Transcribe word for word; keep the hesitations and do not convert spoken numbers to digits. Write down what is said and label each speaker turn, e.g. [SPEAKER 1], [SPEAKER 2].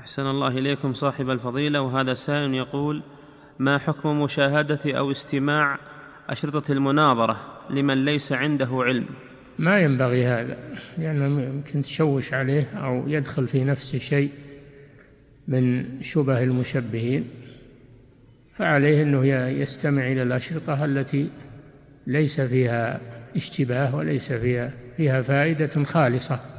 [SPEAKER 1] أحسن الله إليكم صاحب الفضيلة. وهذا سائل يقول: ما حكم مشاهدة أو استماع أشرطة المناظرة لمن ليس عنده علم؟
[SPEAKER 2] ما ينبغي هذا، لأنه يمكن تشوش عليه أو يدخل في نفسه شيء من شبه المشبهين، فعليه أنه يستمع إلى الأشرطة التي ليس فيها اشتباه وليس فيها فيها فائدة خالصة.